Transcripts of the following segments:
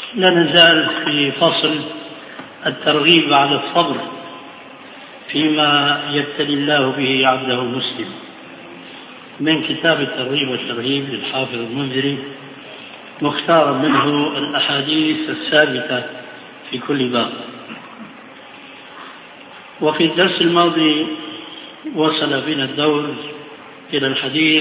لا نزال في فصل الترغيب على الصبر فيما يبتلي الله به عبده المسلم من كتاب الترغيب والترهيب للحافظ المنذري، مختارا منه الأحاديث الثابتة في كل باب. وفي الدرس الماضي وصل بنا الدور إلى الحديث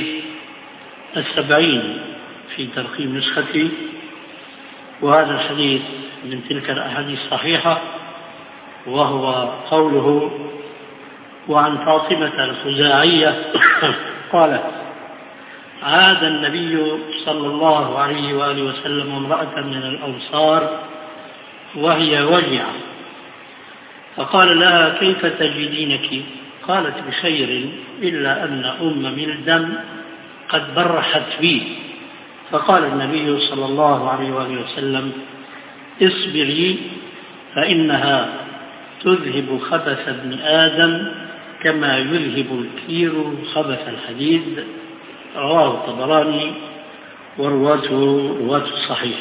70 في ترقيم نسختي، وهذا الحديث من تلك الأحاديث الصحيحة، وهو قوله: وعن فاطمة الخزاعية قالت: عاد النبي صلى الله عليه وآله وسلم امرأة من الأنصار وهي وجعة، فقال لها: كيف تجدينك؟ قالت: بخير، إلا أن أم ملدم قد برحت بي. فقال النبي صلى الله عليه وآله وسلم: اصبري، فإنها تذهب خبث ابن آدم كما يذهب الكير خبث الحديد. رواه الطبراني ورواته رواة الصحيح.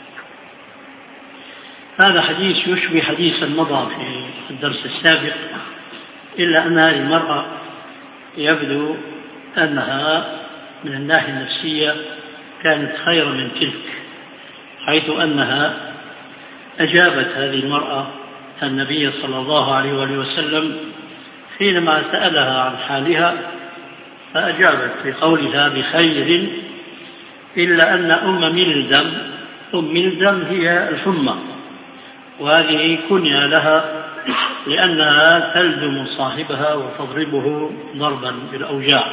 هذا حديث يشبه حديثا مضى في الدرس السابق، إلا أن هذه المرأة يبدو أنها من الناحية النفسية كانت خير من تلك، حيث أنها أجابت هذه المرأة النبي صلى الله عليه وآله وسلم حينما سألها عن حالها، فأجابت بقولها: بخير، إلا أن أم ملدم هي الحمى، وهذه كنية لها لأنها تلدم صاحبها وتضربه ضربا بالأوجاع.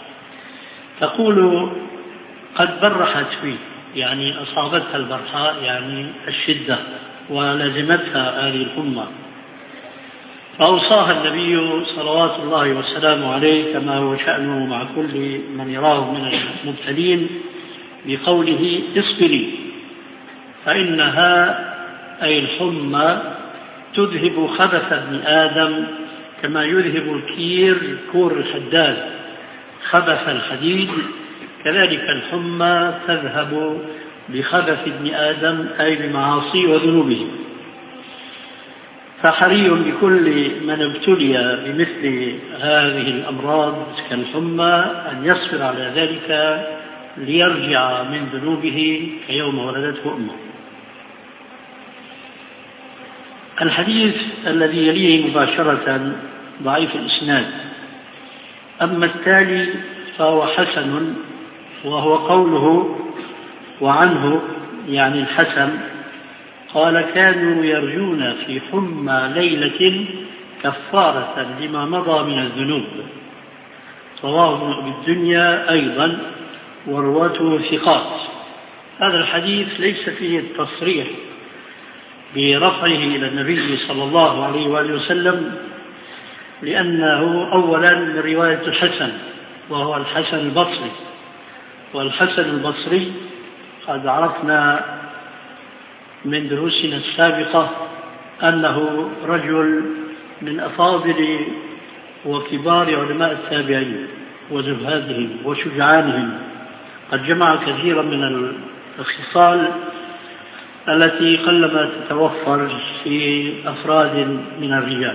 تقول: قد برحت فيه، يعني أصابتها البرحاء، يعني الشدة، ولزمتها هذه الحمى. فأوصاها النبي صلوات الله وسلامه عليه كما هو شأنه مع كل من يراه من المبتلين بقوله: اصبري، فإنها أي الحمى تذهب خبث ابن آدم كما يذهب الكير كور الحداد خبث الحديد، كذلك الحمى تذهب بخبث ابن آدم أي بمعاصيه وذنوبه. فحري بكل من ابتلي بمثل هذه الأمراض كالحمى أن يصبر على ذلك ليرجع من ذنوبه كيوم ولدته أمه. الحديث الذي يليه مباشرة ضعيف الإسناد، أما التالي فهو حسن، وهو قوله: وعنه يعني الحسن قال: كانوا يرجون في حمى ليلة كفارة لما مضى من الذنوب. رواه ابن أبي الدنيا أيضا ورواته ثقات. هذا الحديث ليس فيه التصريح برفعه إلى النبي صلى الله عليه وآله وسلم، لأنه أولا من رواية الحسن، وهو الحسن البصري، والحسن البصري قد عرفنا من دروسنا السابقة أنه رجل من أفاضل وكبار علماء التابعين وزهادهم وشجعانهم، قد جمع كثيرا من الخصال التي قلما تتوفر في أفراد من الرجال،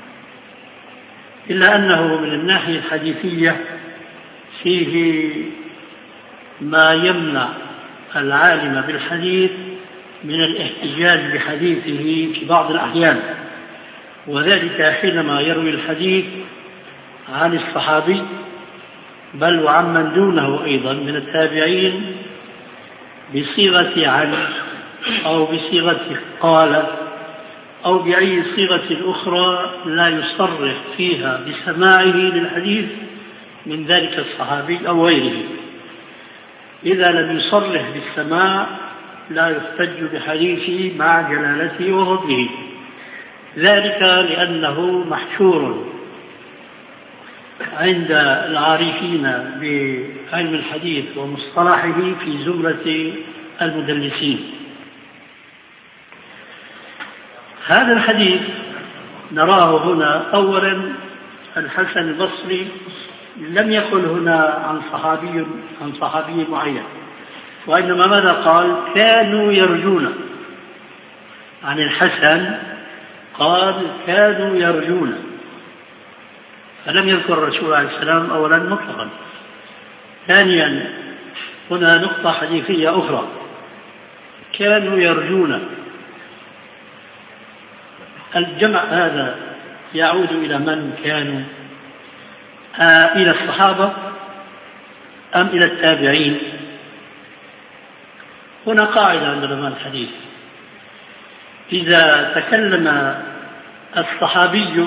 إلا أنه من الناحية الحديثية فيه ما يمنع العالم بالحديث من الاحتجاج بحديثه في بعض الأحيان، وذلك حينما يروي الحديث عن الصحابي بل وعمن دونه أيضا من التابعين بصيغة عن أو بصيغة قال أو بأي صيغة أخرى لا يصرح فيها بسماعه للحديث من ذلك الصحابي أو غيره. إذا لم يصرح بالسماع لا يحتج بحديثه مع جلالته وفضله، ذلك لأنه محشور عند العارفين بعلم الحديث ومصطلحه في زمرة المدلسين. هذا الحديث نراه هنا أولا الحسن البصري لم يقل هنا عن صحابي معين، وإنما ماذا قال؟ كانوا يرجون، عن الحسن قال كانوا يرجون، فلم يذكر الرسول عليه السلام أولا مطلقا. ثانيا هنا نقطة حديثية أخرى، كانوا يرجون، الجمع هذا يعود إلى من كانوا؟ إلى الصحابة أم إلى التابعين؟ هنا قاعدة عند علماء الحديث، إذا تكلم الصحابي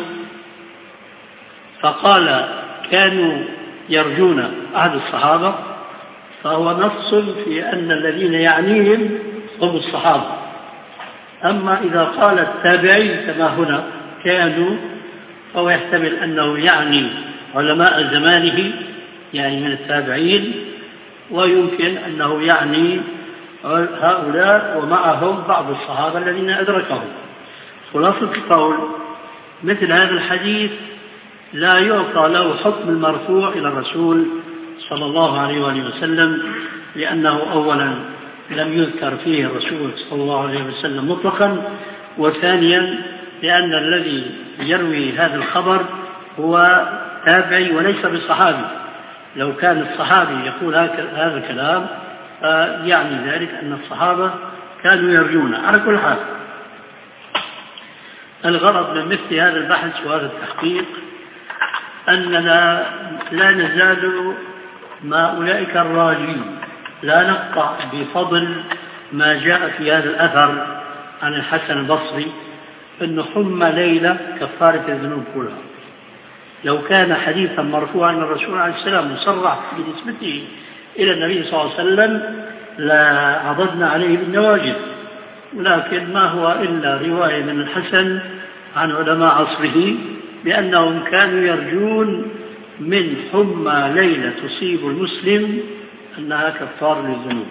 فقال كانوا يرجون أحد الصحابة فهو نص في أن الذين يعنيهم هم الصحابة. أما إذا قال التابعي كما هنا كانوا، فهو يحتمل أنه يعني علماء زمانه، يعني من التابعين، ويمكن أنه يعني هؤلاء ومعهم بعض الصحابة الذين أدركهم. خلاصة القول مثل هذا الحديث لا يعطى له حكم المرفوع إلى الرسول صلى الله عليه وآله وسلم، لأنه أولا لم يذكر فيه الرسول صلى الله عليه وسلم مطلقا، وثانيا لأن الذي يروي هذا الخبر هو تابعي وليس بصحابي. لو كان الصحابي يقول هذا الكلام يعني ذلك أن الصحابة كانوا يرجون. على كل حال الغرض من مثل هذا البحث وهذا التحقيق أننا لا نزال مع أولئك الراجين، لا نقطع بفضل ما جاء في هذا الأثر عن الحسن البصري أن حمى ليلة كفارة الذنوب كلها. لو كان حديثا مرفوعا عن الرسول عليه السلام مصرح بنسبته إلى النبي صلى الله عليه وسلم لعضدنا عليه بالنواجذ، ولكن ما هو إلا رواية من الحسن عن علماء عصره بأنهم كانوا يرجون من حمى ليلة تصيب المسلم أنها كفار للذنوب.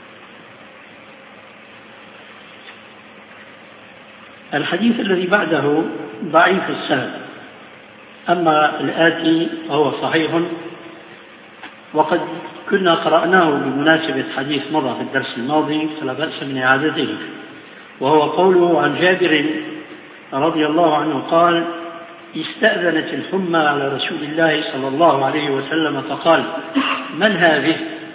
الحديث الذي بعده ضعيف السند، أما الآتي فهو صحيح، وقد كنا قرأناه بمناسبة حديث مضى في الدرس الماضي فلا بأس من إعادته، وهو قوله عن جابر رضي الله عنه قال استأذنت الحمى على رسول الله صلى الله عليه وسلم فقال من هذه؟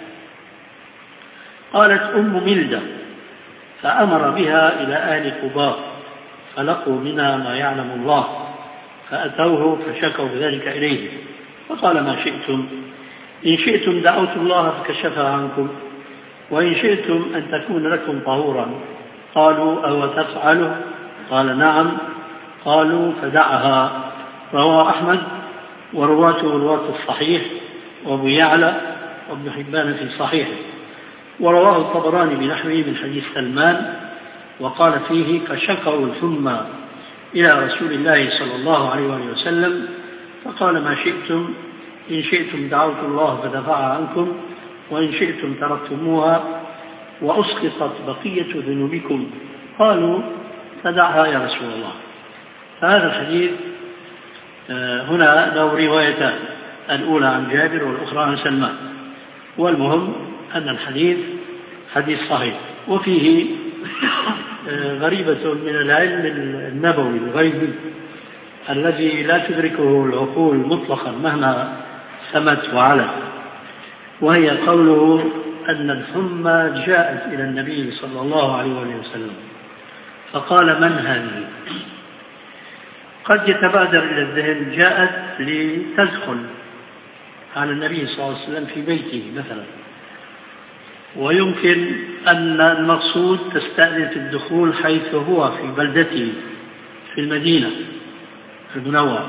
قالت أم ملدة، فأمر بها إلى أهل قباء فلقوا منها ما يعلم الله، فأتوه فشكوا ذلك إليه فقال ما شئتم، إن شئتم دعوت الله فكشفها عنكم، وإن شئتم أن تكون لكم طهورا. قالوا أو تفعله؟ قال نعم. قالوا فدعها. رواه أحمد ورواته رواة الصحيح وأبو يعلى وابن حبان في صحيحه، ورواه الطبراني بنحوه من حديث سلمان، وقال فيه فشكوا الحمى إلى رسول الله صلى الله عليه وسلم فقال ما شئتم، إن شئتم دعوت الله فدفعها عنكم، وإن شئتم تركتموها وأسقطت بقية ذنوبكم. قالوا فدعها يا رسول الله. فهذا الحديث هنا له روايتان، الأولى عن جابر والأخرى عن سلمان، والمهم أن الحديث حديث صحيح. وفيه غريبة من العلم النبوي الغيبي الذي لا تدركه العقول مطلقا مهما سمت وعلت، وهي قوله أن الحمى جاءت إلى النبي صلى الله عليه وسلم فقال من هذه؟ قد يتبادر إلى الذهن جاءت لتدخل على النبي صلى الله عليه وسلم في بيته مثلا، ويمكن أن المقصود تستأذن في الدخول حيث هو في بلدته في المدينة المنورة.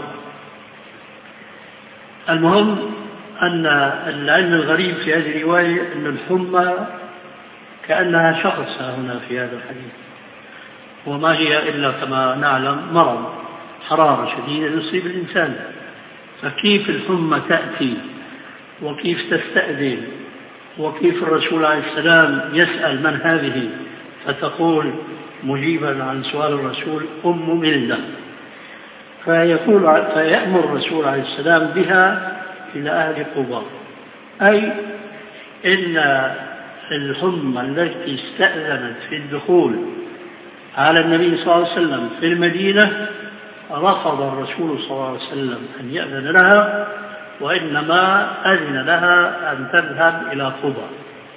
المهم أن العلم الغريب في هذه الرواية أن الحمى كأنها شخص هنا في هذا الحديث، وما هي إلا كما نعلم مرض حرارة شديدة يصيب الإنسان، فكيف الحمى تأتي وكيف تستأذن وكيف الرسول عليه السلام يسأل من هذه فتقول مجيبا عن سؤال الرسول أم ملدة، فيأمر الرسول عليه السلام بها إلى أهل قباء، أي إن الحمى التي استأذنت في الدخول على النبي صلى الله عليه وسلم في المدينة رفض الرسول صلى الله عليه وسلم أن يأذن لها، وإنما أذن لها أن تذهب إلى قبى.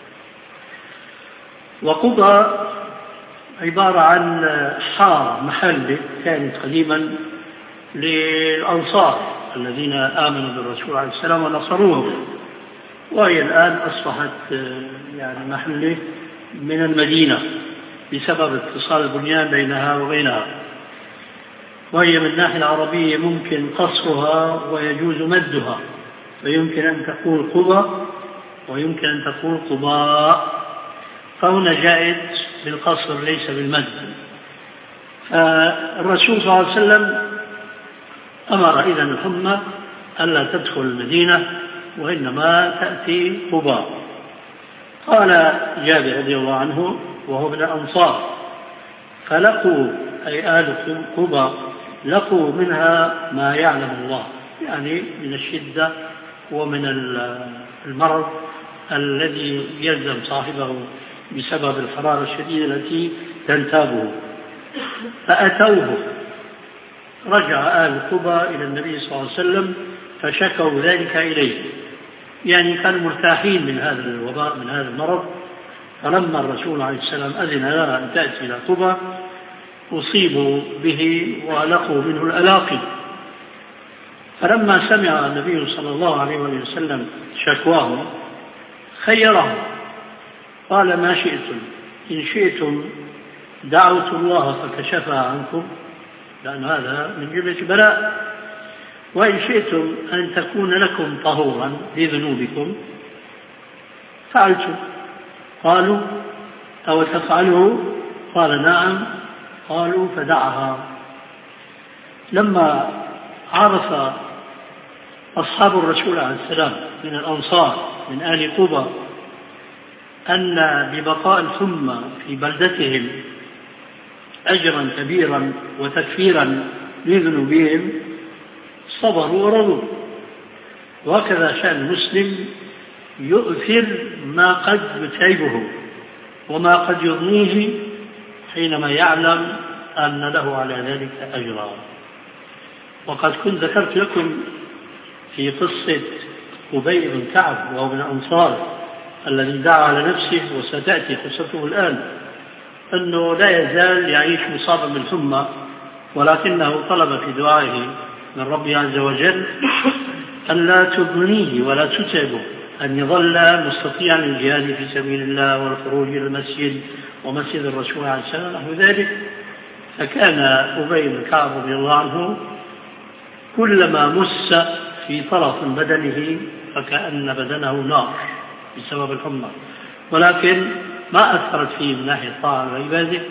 وقبى عبارة عن حارة محل كانت قديما للأنصار الذين آمنوا بالرسول عليه السلام ونصروه، وهي الآن أصبحت يعني محل من المدينة بسبب اتصال البنيان بينها وبينها. وهي من الناحية العربية ممكن قصرها ويجوز مدها، فيمكن أن تقول قبى ويمكن أن تقول قباء، فهنا جائز بالقصر ليس بالمد. فالرسول صلى الله عليه وسلم أمر إذن الحمى ألا تدخل المدينة وإنما تأتي قباء. قال جابر رضي الله عنه وهو من الأنصار: فلقوا أي آل قباء لقوا منها ما يعلم الله، يعني من الشدة ومن المرض الذي يلزم صاحبه بسبب الحرارة الشديدة التي تنتابه. فأتوه، رجع آل قباء إلى النبي صلى الله عليه وسلم فشكوا ذلك إليه، يعني كانوا مرتاحين من هذا الوباء من هذا المرض. فلما الرسول عليه السلام أذن لها أن تأتي إلى قباء أصيبوا به ولقوا منه الألاقي. فلما سمع النبي صلى الله عليه وسلم شكواهم خيرهم، قال: ما شئتم، إن شئتم دعوت الله فكشفها عنكم، لأن هذا من جملة بلاء، وإن شئتم أن تكون لكم طهورا لذنوبكم فعلتم. قالوا: أو تفعله؟ قال: نعم. قالوا: فدعها. لما عرف أصحاب الرسول عليه السلام من الأنصار من آل قبى أن ببقاء الحمى في بلدتهم أجرا كبيرا وتكفيرا لذنوبهم صبروا ورضوا. وهكذا شأن المسلم يؤثر ما قد يتعبه وما قد يضنيه حينما يعلم أن له على ذلك أجرا. وقد كنت ذكرت لكم في قصة أبي بن كعب وهو من الأنصار الذي دعا على نفسه، وستأتي قصته الآن، أنه لا يزال يعيش مصابا بالحمى، ولكنه طلب في دعائه من ربه عز وجل أن لا تضنيه ولا تتعبه، أن يظل مستطيعا للجهاد في سبيل الله والخروج إلى المسجد ومسجد الرسول عليه السلام نحو ذلك. فكان أبي بن كعب رضي الله عنه كلما مس في طرف بدنه فكأن بدنه نار بسبب الحمى، ولكن ما أثرت فيه من ناحية الطاعة والعبادة.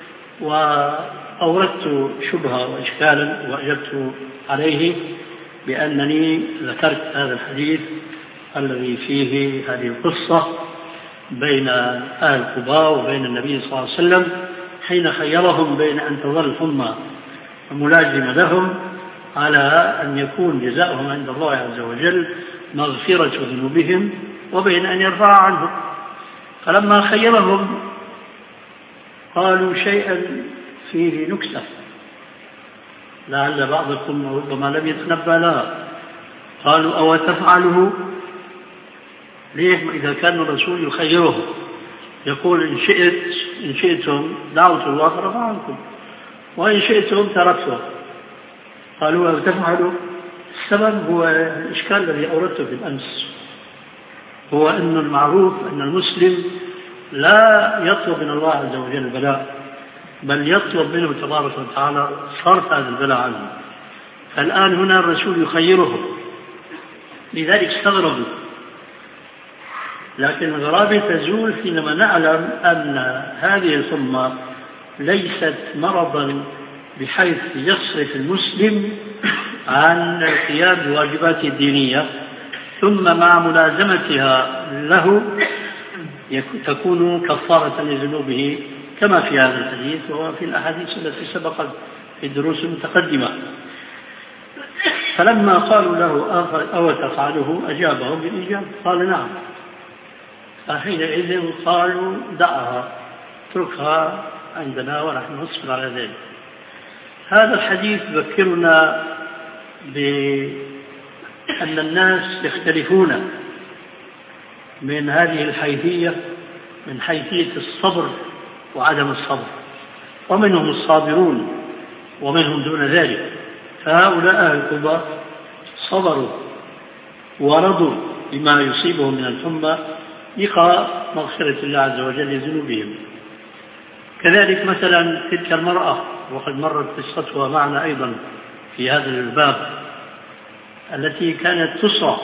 وأوردت شبهة وإشكالا وأجبت عليه بأنني ذكرت هذا الحديث الذي فيه هذه القصة بين آل قباء وبين النبي صلى الله عليه وسلم حين خيرهم بين أن تظل الحمى ملازمة لهم على أن يكون جزاؤهم عند الله عز وجل مغفرة ذنوبهم وبين أن يرفع عنهم. فلما خيرهم قالوا شيئا فيه نكتة لعل بعضكم ربما لم يتنبأ لها. قالوا: أو تفعله؟ ليه إذا كان الرسول يخيره يقول إن شئتم دعوت الله فرفع عنكم وإن شئتم تركته. قالوا: أو تفعله؟ السبب هو الإشكال الذي أوردته بالأمس، هو أن المعروف أن المسلم لا يطلب من الله عز وجل البلاء، بل يطلب منه تبارك وتعالى صرف هذا البلاء عنه. فالآن هنا الرسول يخيره، لذلك استغربوا. لكن الغرابة تزول حينما نعلم أن هذه الحمى ليست مرضا بحيث يصرف المسلم عن القيام بواجباته الدينية، ثم مع ملازمتها له تكون كفارة لذنوبه كما في هذا الحديث وفي الأحاديث التي سبقت في الدروس المتقدمة. فلما قالوا له: أو تفعله؟ أجابهم بالإجابة، قال: نعم. فحينئذ قالوا: دعها، اتركها عندنا ونحن نصبر على ذلك. هذا الحديث يذكرنا بأن الناس يختلفون من هذه الحيثية، من حيثية الصبر وعدم الصبر، ومنهم الصابرون ومنهم دون ذلك. فهؤلاء أهل قباء صبروا ورضوا بما يصيبهم من الحمى لقاء مغفرة الله عز وجل لذنوبهم. كذلك مثلا تلك المرأة، وقد مرت قصتها معنا أيضا في هذا الباب، التي كانت تصرع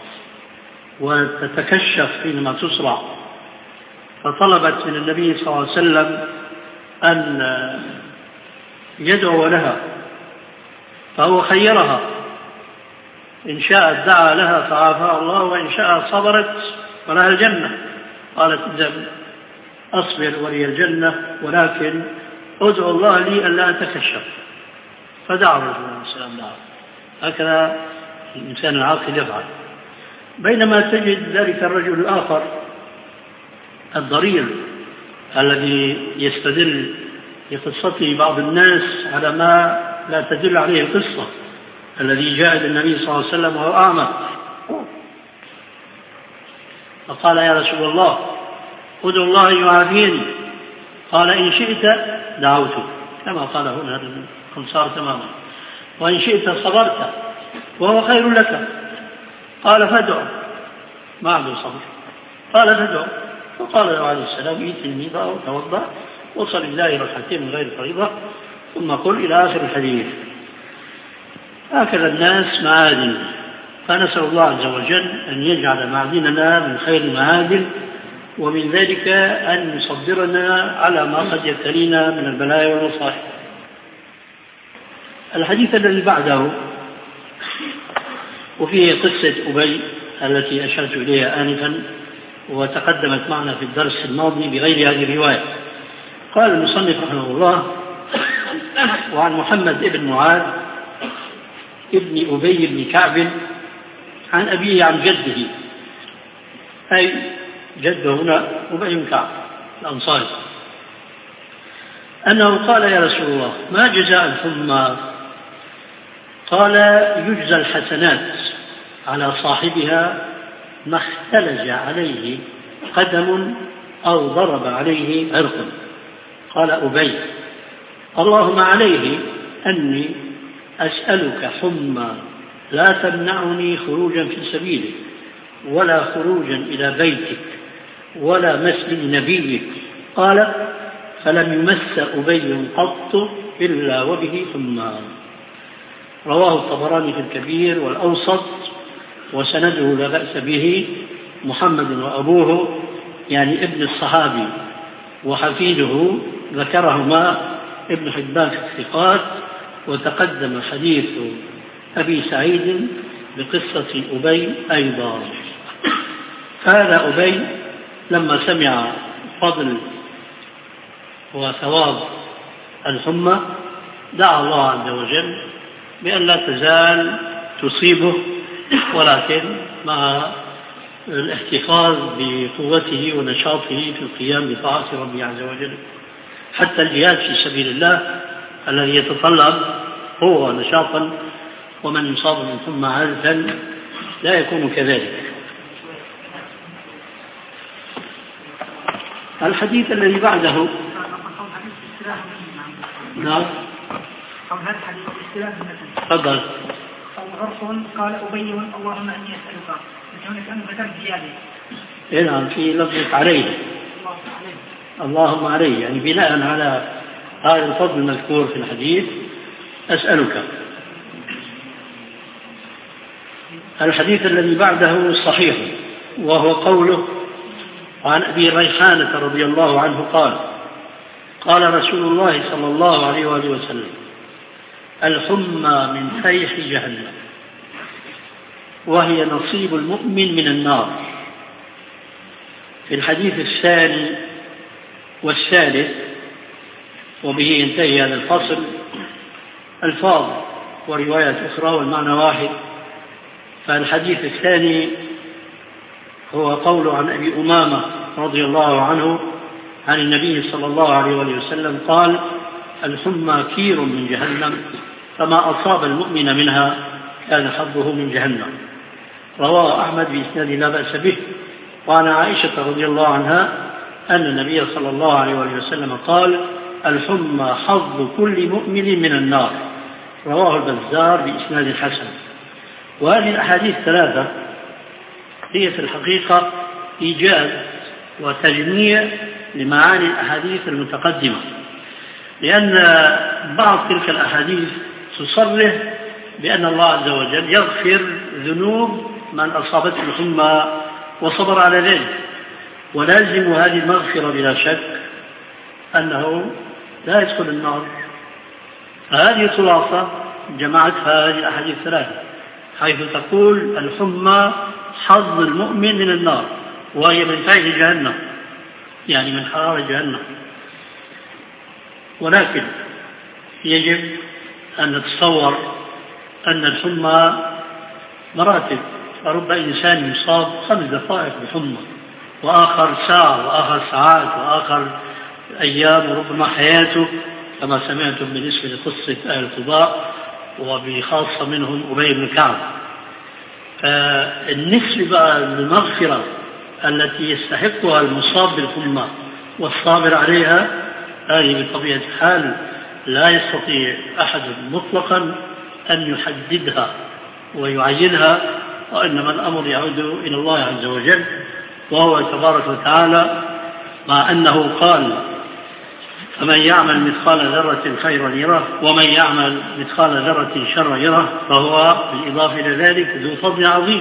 وتتكشف حينما تصرع، فطلبت من النبي صلى الله عليه وسلم أن يدعو لها، فهو خيرها، إن شاءت دعا لها فعافاها الله، وإن شاءت صبرت ولها الجنة. قالت إذا أصبر ولي الجنة، ولكن أدعو الله لي ألا أتكشف. فدعا الرسول عليه السلام لها. هكذا الإنسان العاقل يفعل. بينما تجد ذلك الرجل الآخر الضرير الذي يستدل بقصته بعض الناس على ما لا تدل عليه القصة، الذي جاء إلى النبي صلى الله عليه وسلم وهو أعمى، فقال يا رسول الله ادعو الله يعافيني. قال إن شئت دعوتك، كما قال هنا الأنصار تماما، وإن شئت صبرت وهو خير لك. قال فادعو، ما عنده صبر، قال فادعو. فقال له عليه السلام ائت الميضة وتوضأ وصل الله ركعتين من غير فريضة ثم قل إلى آخر الحديث. هكذا الناس معادن، فنسأل الله عز وجل أن يجعل معادننا من خير المعادن، ومن ذلك أن يصبرنا على ما قد يبتلينا من البلايا والمصائب. الحديث الذي بعده وفيه قصة أبي التي أشرت إليها آنفا، وتقدمت معنا في الدرس الماضي بغير هذه الرواية. قال المصنف رحمه الله: وعن محمد بن معاذ ابن أبي بن كعب عن أبيه عن جده، أي جده هنا أبي بن كعب الأنصاري، أنه قال يا رسول الله ما جزاء الحمى؟ قال يجزى الحسنات على صاحبها ما اختلج عليه قدم أو ضرب عليه عرق. قال أبي اللهم عليه أني أسألك حمى لا تمنعني خروجا في سبيلك، ولا خروجا إلى بيتك، ولا مسجد نبيك. قال فلم يمس أبي قط إلا وبه حمى. رواه الطبراني في الكبير والأوسط، وسنده لا بأس به. محمد وأبوه يعني ابن الصحابي وحفيده ذكرهما ابن حبان في الثقات، وتقدم حديث أبي سعيد بقصة أبي أيضا. هذا أبي لما سمع فضل وثواب الحمى دعا الله عز وجل بأن لا تزال تصيبه، ولكن مع الاحتفاظ بقوته ونشاطه في القيام بطاعة ربه عز وجل. حتى الجهاد في سبيل الله الذي يتطلب قوة ونشاطا، ومن يصاب من حمى عادة لا يكون كذلك. الحديث الذي بعده نعم تفضل. قال أبي اللهم أني أسألك، أنه ذكر زيادة. نعم في لفظة عليه، اللهم عليه، يعني بناء على هذا الفضل المذكور في الحديث أسألك. الحديث الذي بعده صحيح، وهو قوله عن أبي ريحانة رضي الله عنه قال قال رسول الله صلى الله عليه وآله وسلم الحمى من فيح جهنم، وهي نصيب المؤمن من النار. في الحديث الثاني والثالث وبه ينتهي هذا الفصل ألفاظ وروايات أخرى والمعنى واحد. فالحديث الثاني هو قول عن أبي أمامة رضي الله عنه عن النبي صلى الله عليه وسلم قال: الحمى كير من جهنم، فما أصاب المؤمن منها كان حظه من جهنم. رواه أحمد بإسناد لا بأس به. وعن عائشة رضي الله عنها أن النبي صلى الله عليه وسلم قال: الحمى حظ كل مؤمن من النار. رواه البزار بإسناد حسن. وهذه الأحاديث الثلاثة هي في الحقيقة إيجاز وتجميع لمعاني الأحاديث المتقدمة، لأن بعض تلك الأحاديث تصرح بأن الله عز وجل يغفر ذنوب من أصابته الحمى وصبر على ذلك، ولازم هذه المغفرة بلا شك أنه لا يدخل النار. هذه خلاصة جمعتها هذه الأحاديث الثلاثة، حيث تقول الحمى حظ المؤمن من النار، وهي من فعل جهنم، يعني من حرارة جهنم. ولكن يجب أن نتصور أن الحمى مراتب، فرب إنسان يصاب 5 دقائق بحمى، وآخر ساعة، وآخر ساعات، وآخر أيام، وربما حياته، كما سمعتم بالنسبة لقصة أهل القضاء وبخاصة منهم أبي بن كعب. فالنسبة للمغفرة التي يستحقها المصاب بالحمى والصابر عليها هذه بطبيعة الحال لا يستطيع أحد مطلقا أن يحددها ويعينها، وإنما الأمر يعود إلى الله عز وجل، وهو تبارك وتعالى، مع أنه قال: فمن يعمل مثقال ذرة خيرا يره، ومن يعمل مثقال ذرة شرا يره، فهو بالإضافة إلى ذلك ذو فضل عظيم.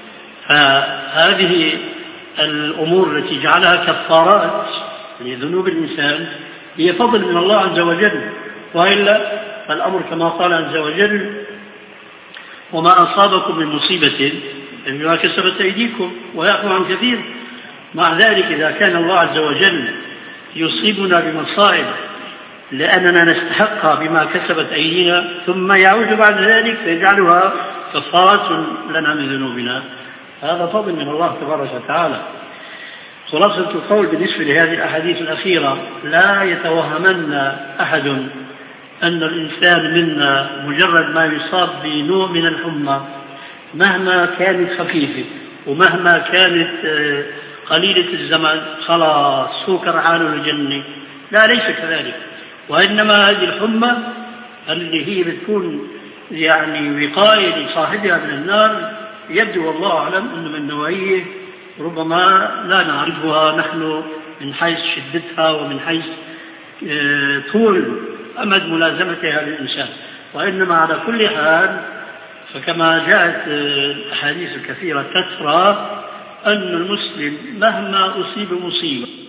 فهذه الأمور التي جعلها كفارات لذنوب الإنسان هي فضل من الله عز وجل، وإلا فالأمر كما قال عز وجل: وما أصابكم من مصيبة بما كسبت أيديكم ويعفو عن كثير. مع ذلك إذا كان الله عز وجل يصيبنا بمصائب لأننا نستحقها بما كسبت أيدينا، ثم يعود بعد ذلك فيجعلها كفارة لنا من ذنوبنا، هذا فضل من الله تبارك وتعالى. خلاصة القول بالنسبة لهذه الأحاديث الأخيرة: لا يتوهمن أحد أن الإنسان منا مجرد ما يصاب بنوع من الحمى مهما كانت خفيفة ومهما كانت قليلة الزمن خلاص هو كرعان الجنة، لا، ليس كذلك. وإنما هذه الحمى اللي هي بتكون يعني وقاية لصاحبها من النار، يبدو والله أعلم أن من نوعية ربما لا نعرفها نحن من حيث شدتها ومن حيث طول أمد ملازمتها للإنسان. وإنما على كل حال فكما جاءت الأحاديث الكثيرة تترى أن المسلم مهما أصيب مصيبة